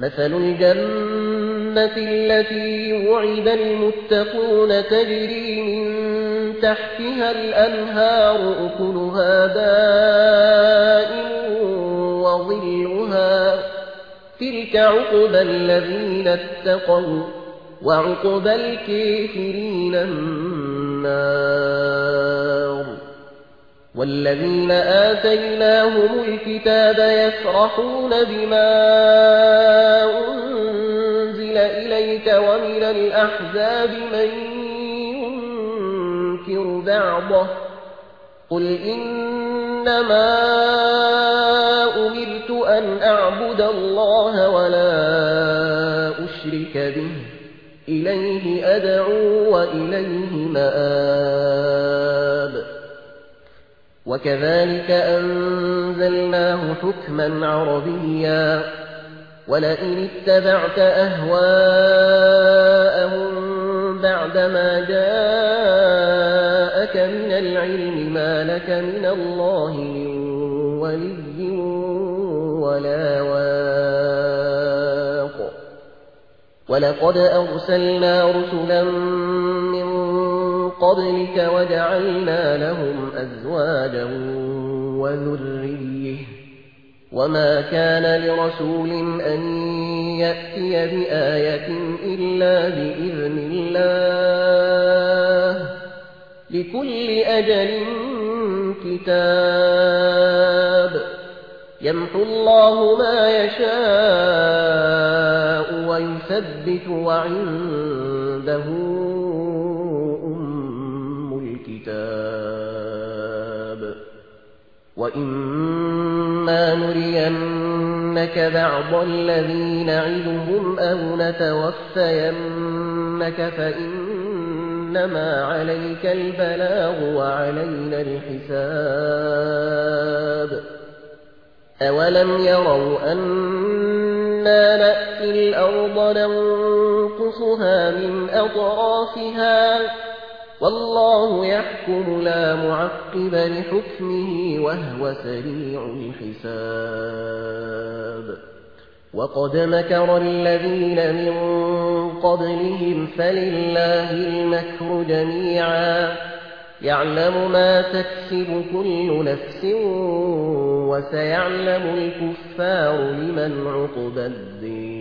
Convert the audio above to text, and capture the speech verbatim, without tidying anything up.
مثل الجنة التي وعد المتقون تجري من تحتها الأنهار أكلها دائم وظلها تلك عقبى الذين اتقوا وعقبى الكافرين النار والذين آتيناهم الكتاب يفرحون بما أنزل إليك ومن الأحزاب من ينكر بعضه قل إنما أمرت أن أعبد الله ولا أشرك به إليه أدعو وإليه مآب وكذلك أنزلناه حكما عربيا ولئن اتبعت أهواءهم بعدما جاءك من العلم ما لك من الله من ولي ولا واق ولقد أرسلنا رسلا من قبلك وجعلنا لهم أزواجا وذرية وما كان لرسول أن يأتي بآية إلا بإذن الله لكل أجل كتاب يمحو الله ما يشاء ويثبت وعنده أم الكتاب وإما نرينك بعض الذين نعدهم أو نتوفينك فإنما عليك البلاغ وعلينا الحساب أولم يروا أنا نأتي الأرض ننقصها من أطرافها والله يحكم لا معقب لحكمه وهو سريع الحساب وقد مكر الذين من قبلهم فلله المكر جميعا يعلم ما تكسب كل نفس وسيعلم الكفار لمن عقبى الدين